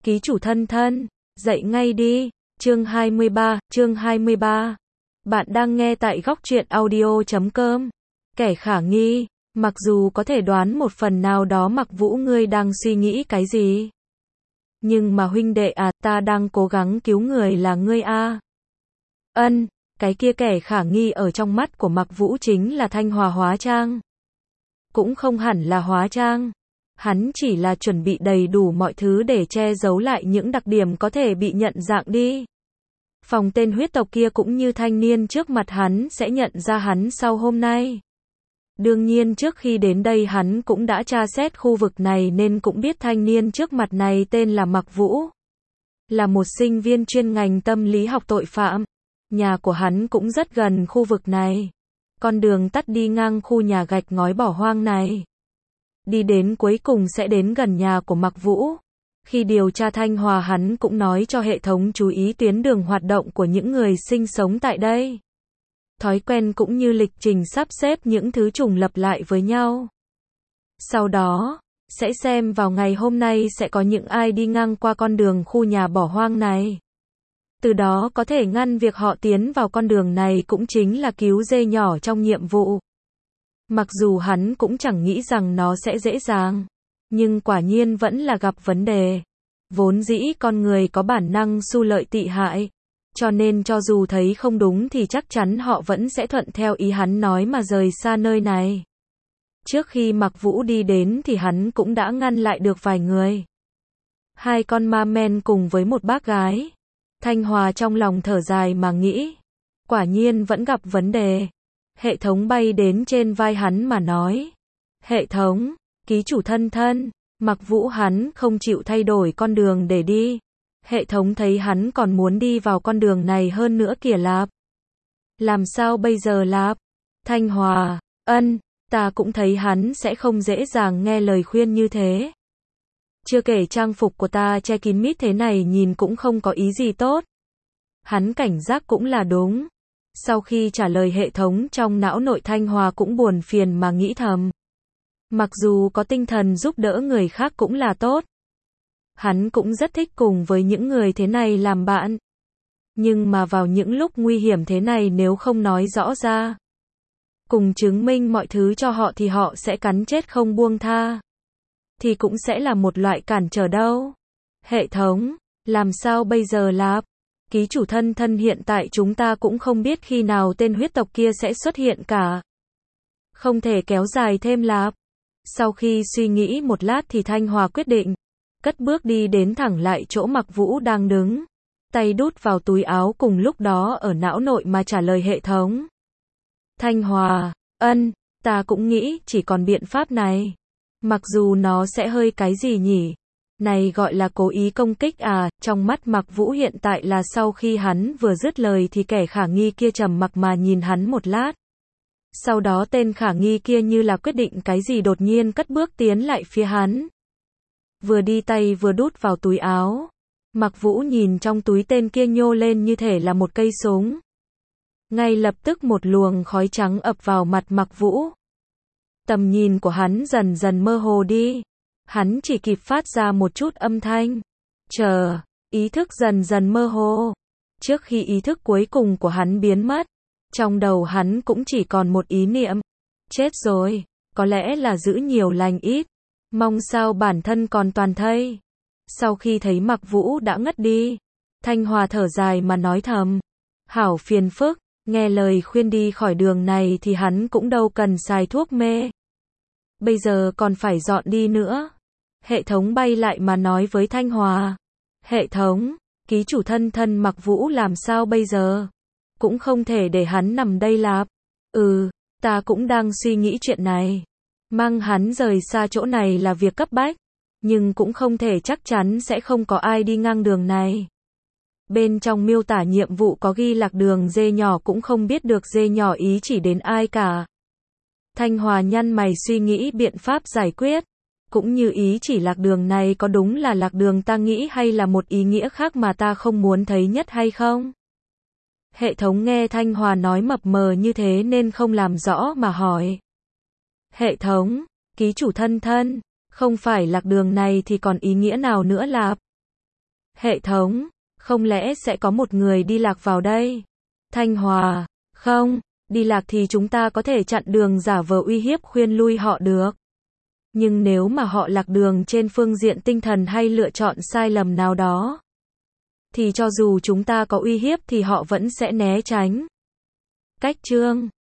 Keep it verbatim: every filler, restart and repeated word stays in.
ký chủ thân thân, dậy ngay đi. Chương hai mươi ba, chương hai mươi ba. Bạn đang nghe tại góc truyện audio chấm com. Kẻ khả nghi, mặc dù có thể đoán một phần nào đó Mặc Vũ ngươi đang suy nghĩ cái gì. Nhưng mà huynh đệ à, ta đang cố gắng cứu người là ngươi a. Ân, cái kia kẻ khả nghi ở trong mắt của Mặc Vũ chính là Thanh Hòa hóa trang. Cũng không hẳn là hóa trang. Hắn chỉ là chuẩn bị đầy đủ mọi thứ để che giấu lại những đặc điểm có thể bị nhận dạng đi. Phòng tên huyết tộc kia cũng như thanh niên trước mặt hắn sẽ nhận ra hắn sau hôm nay. Đương nhiên trước khi đến đây hắn cũng đã tra xét khu vực này nên cũng biết thanh niên trước mặt này tên là Mặc Vũ. Là một sinh viên chuyên ngành tâm lý học tội phạm. Nhà của hắn cũng rất gần khu vực này. Con đường tắt đi ngang khu nhà gạch ngói bỏ hoang này. Đi đến cuối cùng sẽ đến gần nhà của Mặc Vũ. Khi điều tra Thanh Hòa hắn cũng nói cho hệ thống chú ý tuyến đường hoạt động của những người sinh sống tại đây. Thói quen cũng như lịch trình sắp xếp những thứ trùng lập lại với nhau. Sau đó, sẽ xem vào ngày hôm nay sẽ có những ai đi ngang qua con đường khu nhà bỏ hoang này. Từ đó có thể ngăn việc họ tiến vào con đường này cũng chính là cứu dê nhỏ trong nhiệm vụ. Mặc dù hắn cũng chẳng nghĩ rằng nó sẽ dễ dàng. Nhưng quả nhiên vẫn là gặp vấn đề. Vốn dĩ con người có bản năng xu lợi tị hại. Cho nên cho dù thấy không đúng thì chắc chắn họ vẫn sẽ thuận theo ý hắn nói mà rời xa nơi này. Trước khi Mặc Vũ đi đến thì hắn cũng đã ngăn lại được vài người. Hai con ma men cùng với một bác gái. Thanh Hòa trong lòng thở dài mà nghĩ. Quả nhiên vẫn gặp vấn đề. Hệ thống bay đến trên vai hắn mà nói. Hệ thống, ký chủ thân thân, Mặc Vũ hắn không chịu thay đổi con đường để đi. Hệ thống thấy hắn còn muốn đi vào con đường này hơn nữa kìa Lạp. Làm sao bây giờ Lạp? Thanh Hòa, ân, ta cũng thấy hắn sẽ không dễ dàng nghe lời khuyên như thế. Chưa kể trang phục của ta che kín mít thế này nhìn cũng không có ý gì tốt. Hắn cảnh giác cũng là đúng. Sau khi trả lời hệ thống trong não nội Thanh Hòa cũng buồn phiền mà nghĩ thầm. Mặc dù có tinh thần giúp đỡ người khác cũng là tốt. Hắn cũng rất thích cùng với những người thế này làm bạn. Nhưng mà vào những lúc nguy hiểm thế này nếu không nói rõ ra. Cùng chứng minh mọi thứ cho họ thì họ sẽ cắn chết không buông tha. Thì cũng sẽ là một loại cản trở đâu. Hệ thống, làm sao bây giờ Lạp? Ký chủ thân thân hiện tại chúng ta cũng không biết khi nào tên huyết tộc kia sẽ xuất hiện cả. Không thể kéo dài thêm Lạp. Sau khi suy nghĩ một lát thì Thanh Hòa quyết định. Cất bước đi đến thẳng lại chỗ Mặc Vũ đang đứng. Tay đút vào túi áo cùng lúc đó ở não nội mà trả lời hệ thống. Thanh Hòa, ân, ta cũng nghĩ chỉ còn biện pháp này. Mặc dù nó sẽ hơi cái gì nhỉ? Này gọi là cố ý công kích à? Trong mắt Mặc Vũ hiện tại là sau khi hắn vừa dứt lời thì kẻ khả nghi kia trầm mặc mà nhìn hắn một lát. Sau đó tên khả nghi kia như là quyết định cái gì đột nhiên cất bước tiến lại phía hắn. Vừa đi tay vừa đút vào túi áo. Mặc Vũ nhìn trong túi tên kia nhô lên như thể là một cây súng. Ngay lập tức một luồng khói trắng ập vào mặt Mặc Vũ. Tầm nhìn của hắn dần dần mơ hồ đi. Hắn chỉ kịp phát ra một chút âm thanh. Chờ, ý thức dần dần mơ hồ. Trước khi ý thức cuối cùng của hắn biến mất, trong đầu hắn cũng chỉ còn một ý niệm. Chết rồi, có lẽ là giữ nhiều lành ít. Mong sao bản thân còn toàn thây. Sau khi thấy Mặc Vũ đã ngất đi, Thanh Hòa thở dài mà nói thầm. Hảo phiền phức, nghe lời khuyên đi khỏi đường này thì hắn cũng đâu cần xài thuốc mê. Bây giờ còn phải dọn đi nữa. Hệ thống bay lại mà nói với Thanh Hòa. Hệ thống, ký chủ thân thân Mặc Vũ làm sao bây giờ? Cũng không thể để hắn nằm đây Lạp. Ừ, ta cũng đang suy nghĩ chuyện này. Mang hắn rời xa chỗ này là việc cấp bách. Nhưng cũng không thể chắc chắn sẽ không có ai đi ngang đường này. Bên trong miêu tả nhiệm vụ có ghi lạc đường dê nhỏ cũng không biết được dê nhỏ ý chỉ đến ai cả. Thanh Hòa nhăn mày suy nghĩ biện pháp giải quyết. Cũng như ý chỉ lạc đường này có đúng là lạc đường ta nghĩ hay là một ý nghĩa khác mà ta không muốn thấy nhất hay không? Hệ thống nghe Thanh Hòa nói mập mờ như thế nên không làm rõ mà hỏi. Hệ thống, ký chủ thân thân, không phải lạc đường này thì còn ý nghĩa nào nữa Lạp? Hệ thống, không lẽ sẽ có một người đi lạc vào đây? Thanh Hòa, không, đi lạc thì chúng ta có thể chặn đường giả vờ uy hiếp khuyên lui họ được. Nhưng nếu mà họ lạc đường trên phương diện tinh thần hay lựa chọn sai lầm nào đó, thì cho dù chúng ta có uy hiếp thì họ vẫn sẽ né tránh. Cách chương